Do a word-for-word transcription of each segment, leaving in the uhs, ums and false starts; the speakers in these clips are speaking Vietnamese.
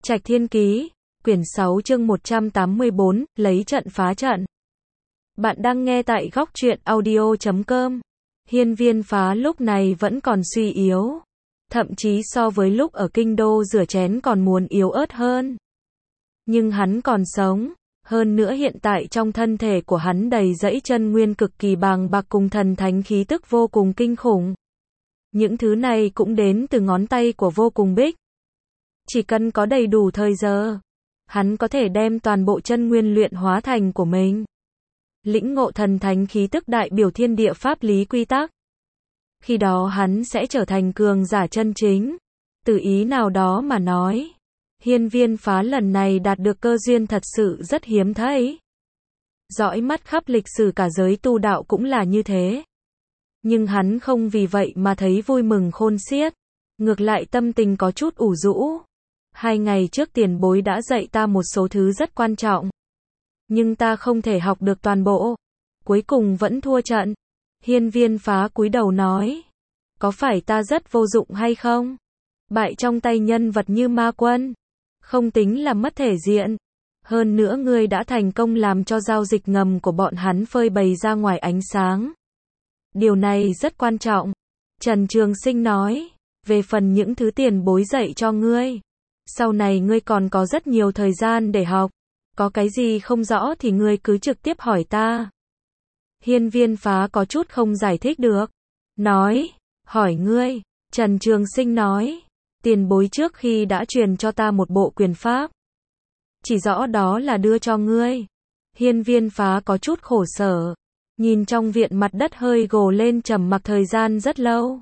Trạch Thiên Ký, quyển sáu chương một trăm tám mươi bốn, lấy trận phá trận. Bạn đang nghe tại góc truyện audio chấm com. Hiên Viên Phá lúc này vẫn còn suy yếu. Thậm chí so với lúc ở kinh đô rửa chén còn muốn yếu ớt hơn. Nhưng hắn còn sống. Hơn nữa hiện tại trong thân thể của hắn đầy dẫy chân nguyên cực kỳ bàng bạc cùng thần thánh khí tức vô cùng kinh khủng. Những thứ này cũng đến từ ngón tay của Vô Cùng Bích. Chỉ cần có đầy đủ thời giờ, hắn có thể đem toàn bộ chân nguyên luyện hóa thành của mình. Lĩnh ngộ thần thánh khí tức đại biểu thiên địa pháp lý quy tắc. Khi đó hắn sẽ trở thành cường giả chân chính. Từ ý nào đó mà nói, Hiên Viên Phá lần này đạt được cơ duyên thật sự rất hiếm thấy. Dõi mắt khắp lịch sử cả giới tu đạo cũng là như thế. Nhưng hắn không vì vậy mà thấy vui mừng khôn xiết. Ngược lại tâm tình có chút ủ rũ. Hai ngày trước tiền bối đã dạy ta một số thứ rất quan trọng. Nhưng ta không thể học được toàn bộ. Cuối cùng vẫn thua trận. Hiên Viên Phá cúi đầu nói. Có phải ta rất vô dụng hay không? Bại trong tay nhân vật như Ma Quân. Không tính là mất thể diện. Hơn nữa ngươi đã thành công làm cho giao dịch ngầm của bọn hắn phơi bày ra ngoài ánh sáng. Điều này rất quan trọng. Trần Trường Sinh nói. Về phần những thứ tiền bối dạy cho ngươi, sau này ngươi còn có rất nhiều thời gian để học. Có cái gì không rõ thì ngươi cứ trực tiếp hỏi ta. Hiên Viên Phá có chút không giải thích được. Nói, hỏi ngươi. Trần Trường Sinh nói, tiền bối trước khi đã truyền cho ta một bộ quyền pháp. Chỉ rõ đó là đưa cho ngươi. Hiên Viên Phá có chút khổ sở. Nhìn trong viện mặt đất hơi gồ lên trầm mặc thời gian rất lâu.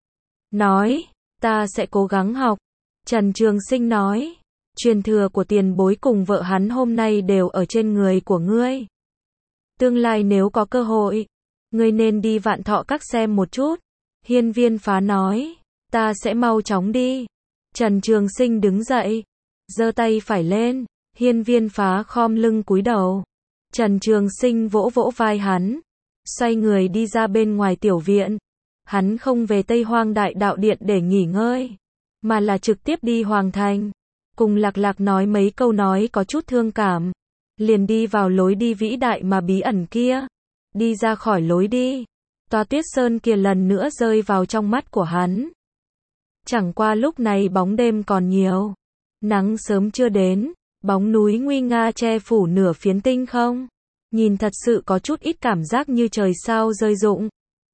Nói, ta sẽ cố gắng học. Trần Trường Sinh nói, truyền thừa của tiền bối cùng vợ hắn hôm nay đều ở trên người của ngươi. Tương lai nếu có cơ hội, ngươi nên đi Vạn Thọ Các xem một chút. Hiên Viên Phá nói, ta sẽ mau chóng đi. Trần Trường Sinh đứng dậy, giơ tay phải lên. Hiên Viên Phá khom lưng cúi đầu. Trần Trường Sinh vỗ vỗ vai hắn, xoay người đi ra bên ngoài tiểu viện. Hắn không về Tây Hoang Đại Đạo Điện để nghỉ ngơi, mà là trực tiếp đi Hoàng Thành. Cùng Lạc Lạc nói mấy câu nói có chút thương cảm. Liền đi vào lối đi vĩ đại mà bí ẩn kia. Đi ra khỏi lối đi, tòa Tuyết Sơn kia lần nữa rơi vào trong mắt của hắn. Chẳng qua lúc này bóng đêm còn nhiều. Nắng sớm chưa đến, bóng núi nguy nga che phủ nửa phiến tinh không. Nhìn thật sự có chút ít cảm giác như trời sao rơi rụng.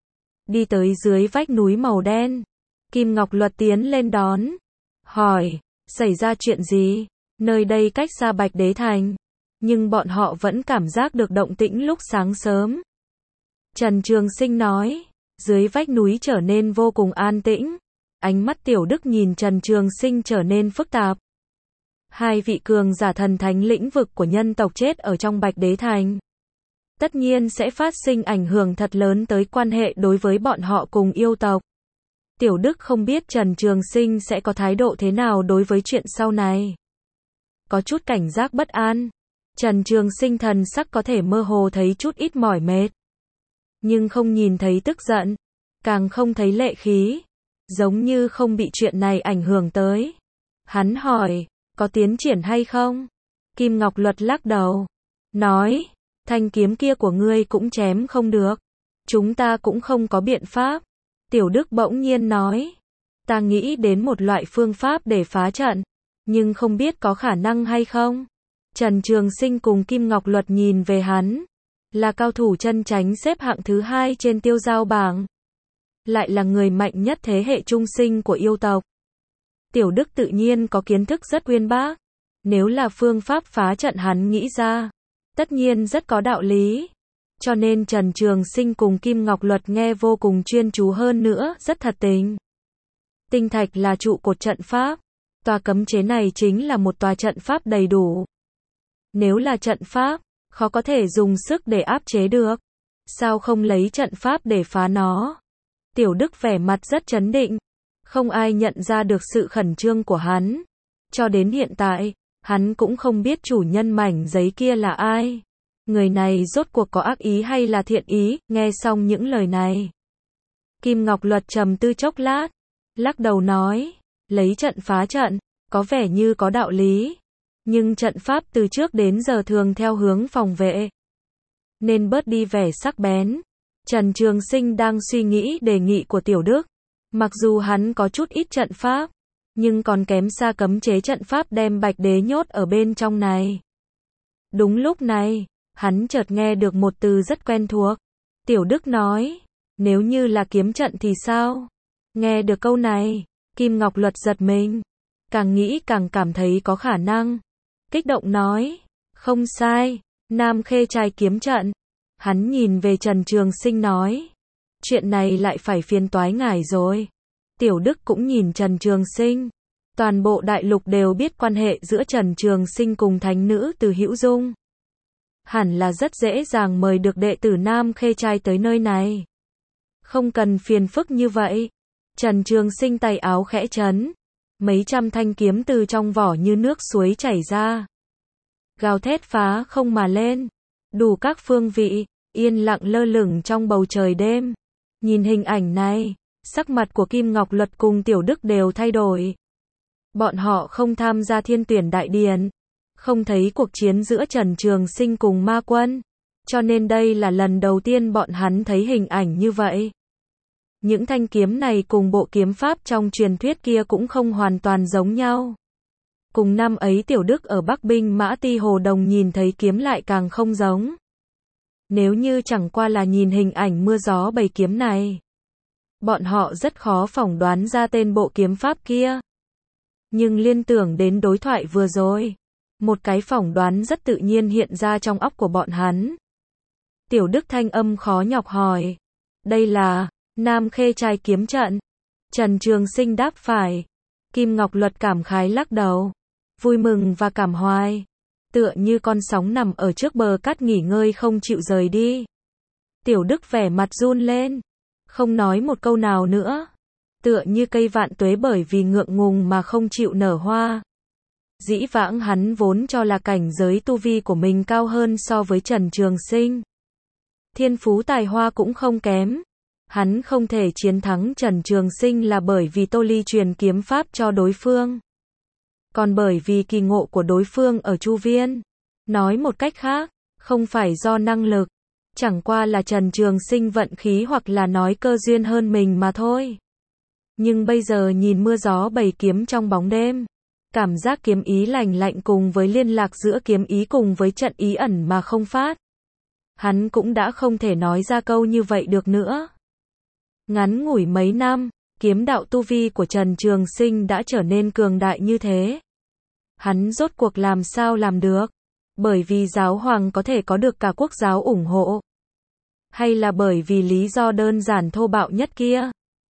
Đi tới dưới vách núi màu đen, Kim Ngọc Luật tiến lên đón. Hỏi, xảy ra chuyện gì? Nơi đây cách xa Bạch Đế Thành, nhưng bọn họ vẫn cảm giác được động tĩnh lúc sáng sớm. Trần Trường Sinh nói, dưới vách núi trở nên vô cùng an tĩnh. Ánh mắt Tiểu Đức nhìn Trần Trường Sinh trở nên phức tạp. Hai vị cường giả thần thánh lĩnh vực của nhân tộc chết ở trong Bạch Đế Thành. Tất nhiên sẽ phát sinh ảnh hưởng thật lớn tới quan hệ đối với bọn họ cùng yêu tộc. Tiểu Đức không biết Trần Trường Sinh sẽ có thái độ thế nào đối với chuyện sau này. Có chút cảnh giác bất an. Trần Trường Sinh thần sắc có thể mơ hồ thấy chút ít mỏi mệt. Nhưng không nhìn thấy tức giận. Càng không thấy lệ khí. Giống như không bị chuyện này ảnh hưởng tới. Hắn hỏi, có tiến triển hay không? Kim Ngọc Luật lắc đầu. Nói, thanh kiếm kia của ngươi cũng chém không được. Chúng ta cũng không có biện pháp. Tiểu Đức bỗng nhiên nói, ta nghĩ đến một loại phương pháp để phá trận, nhưng không biết có khả năng hay không. Trần Trường Sinh cùng Kim Ngọc Luật nhìn về hắn. Là cao thủ chân chánh xếp hạng thứ hai trên tiêu giao bảng. Lại là người mạnh nhất thế hệ trung sinh của yêu tộc. Tiểu Đức tự nhiên có kiến thức rất uyên bác. Nếu là phương pháp phá trận hắn nghĩ ra, tất nhiên rất có đạo lý. Cho nên Trần Trường Sinh cùng Kim Ngọc Luật nghe vô cùng chuyên chú hơn nữa, rất thật tình. Tinh thạch là trụ cột trận pháp. Tòa cấm chế này chính là một tòa trận pháp đầy đủ. Nếu là trận pháp, khó có thể dùng sức để áp chế được. Sao không lấy trận pháp để phá nó? Tiểu Đức vẻ mặt rất trấn định. Không ai nhận ra được sự khẩn trương của hắn. Cho đến hiện tại, hắn cũng không biết chủ nhân mảnh giấy kia là ai. Người này rốt cuộc có ác ý hay là thiện ý? Nghe xong những lời này, Kim Ngọc Luật trầm tư chốc lát, lắc đầu nói, lấy trận phá trận, có vẻ như có đạo lý. Nhưng trận pháp từ trước đến giờ thường theo hướng phòng vệ, nên bớt đi vẻ sắc bén. Trần Trường Sinh đang suy nghĩ đề nghị của Tiểu Đức. Mặc dù hắn có chút ít trận pháp, nhưng còn kém xa cấm chế trận pháp đem Bạch Đế nhốt ở bên trong này. Đúng lúc này, hắn chợt nghe được một từ rất quen thuộc. Tiểu Đức nói, nếu như là kiếm trận thì sao? Nghe được câu này, Kim Ngọc Luật giật mình. Càng nghĩ càng cảm thấy có khả năng. Kích động nói, không sai, Nam Khê trai kiếm trận. Hắn nhìn về Trần Trường Sinh nói, chuyện này lại phải phiền toái ngài rồi. Tiểu Đức cũng nhìn Trần Trường Sinh. Toàn bộ đại lục đều biết quan hệ giữa Trần Trường Sinh cùng thánh nữ Từ Hữu Dung. Hẳn là rất dễ dàng mời được đệ tử Nam Khê trai tới nơi này. Không cần phiền phức như vậy. Trần Trường Sinh tay áo khẽ chấn. Mấy trăm thanh kiếm từ trong vỏ như nước suối chảy ra. Gào thét phá không mà lên. Đủ các phương vị, yên lặng lơ lửng trong bầu trời đêm. Nhìn hình ảnh này, sắc mặt của Kim Ngọc Luật cùng Tiểu Đức đều thay đổi. Bọn họ không tham gia Thiên Tuyển Đại Điển, không thấy cuộc chiến giữa Trần Trường Sinh cùng Ma Quân, cho nên đây là lần đầu tiên bọn hắn thấy hình ảnh như vậy. Những thanh kiếm này cùng bộ kiếm pháp trong truyền thuyết kia cũng không hoàn toàn giống nhau. Cùng năm ấy Tiểu Đức ở Bắc Binh Mã Ti Hồ Đồng nhìn thấy kiếm lại càng không giống. Nếu như chẳng qua là nhìn hình ảnh mưa gió bầy kiếm này, bọn họ rất khó phỏng đoán ra tên bộ kiếm pháp kia. Nhưng liên tưởng đến đối thoại vừa rồi, một cái phỏng đoán rất tự nhiên hiện ra trong óc của bọn hắn. Tiểu Đức thanh âm khó nhọc hỏi, đây là Nam Khê trai kiếm trận. Trần Trường Sinh đáp phải. Kim Ngọc Luật cảm khái lắc đầu, vui mừng và cảm hoài, tựa như con sóng nằm ở trước bờ cát nghỉ ngơi không chịu rời đi. Tiểu Đức vẻ mặt run lên, không nói một câu nào nữa, tựa như cây vạn tuế bởi vì ngượng ngùng mà không chịu nở hoa. Dĩ vãng hắn vốn cho là cảnh giới tu vi của mình cao hơn so với Trần Trường Sinh. Thiên phú tài hoa cũng không kém. Hắn không thể chiến thắng Trần Trường Sinh là bởi vì Tô Ly truyền kiếm pháp cho đối phương. Còn bởi vì kỳ ngộ của đối phương ở Chu Viên. Nói một cách khác, không phải do năng lực. Chẳng qua là Trần Trường Sinh vận khí hoặc là nói cơ duyên hơn mình mà thôi. Nhưng bây giờ nhìn mưa gió bầy kiếm trong bóng đêm, cảm giác kiếm ý lành lạnh cùng với liên lạc giữa kiếm ý cùng với trận ý ẩn mà không phát. Hắn cũng đã không thể nói ra câu như vậy được nữa. Ngắn ngủi mấy năm, kiếm đạo tu vi của Trần Trường Sinh đã trở nên cường đại như thế. Hắn rốt cuộc làm sao làm được? Bởi vì giáo hoàng có thể có được cả quốc giáo ủng hộ? Hay là bởi vì lý do đơn giản thô bạo nhất kia?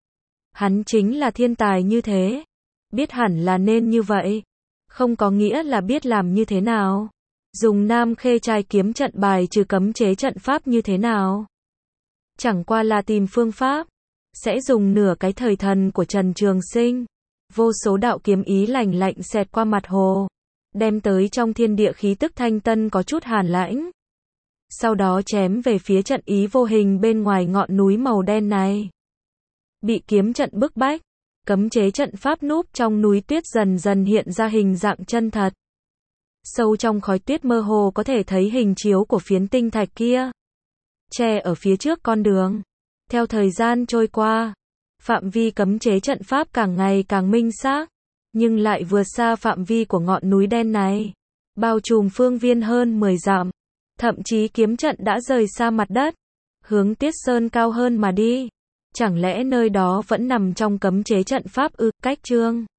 Hắn chính là thiên tài như thế. Biết hẳn là nên như vậy. Không có nghĩa là biết làm như thế nào. Dùng Nam Khê trai kiếm trận bài trừ cấm chế trận pháp như thế nào. Chẳng qua là tìm phương pháp. Sẽ dùng nửa cái thời thần của Trần Trường Sinh. Vô số đạo kiếm ý lành lạnh xẹt qua mặt hồ. Đem tới trong thiên địa khí tức thanh tân có chút hàn lãnh. Sau đó chém về phía trận ý vô hình bên ngoài ngọn núi màu đen này. Bị kiếm trận bức bách. Cấm chế trận pháp núp trong núi tuyết dần dần hiện ra hình dạng chân thật. Sâu trong khói tuyết mơ hồ có thể thấy hình chiếu của phiến tinh thạch kia. Che ở phía trước con đường. Theo thời gian trôi qua, phạm vi cấm chế trận pháp càng ngày càng minh xác, nhưng lại vượt xa phạm vi của ngọn núi đen này, bao trùm phương viên hơn mười dặm. Thậm chí kiếm trận đã rời xa mặt đất, hướng Tuyết Sơn cao hơn mà đi. Chẳng lẽ nơi đó vẫn nằm trong cấm chế trận pháp ư? Cách chương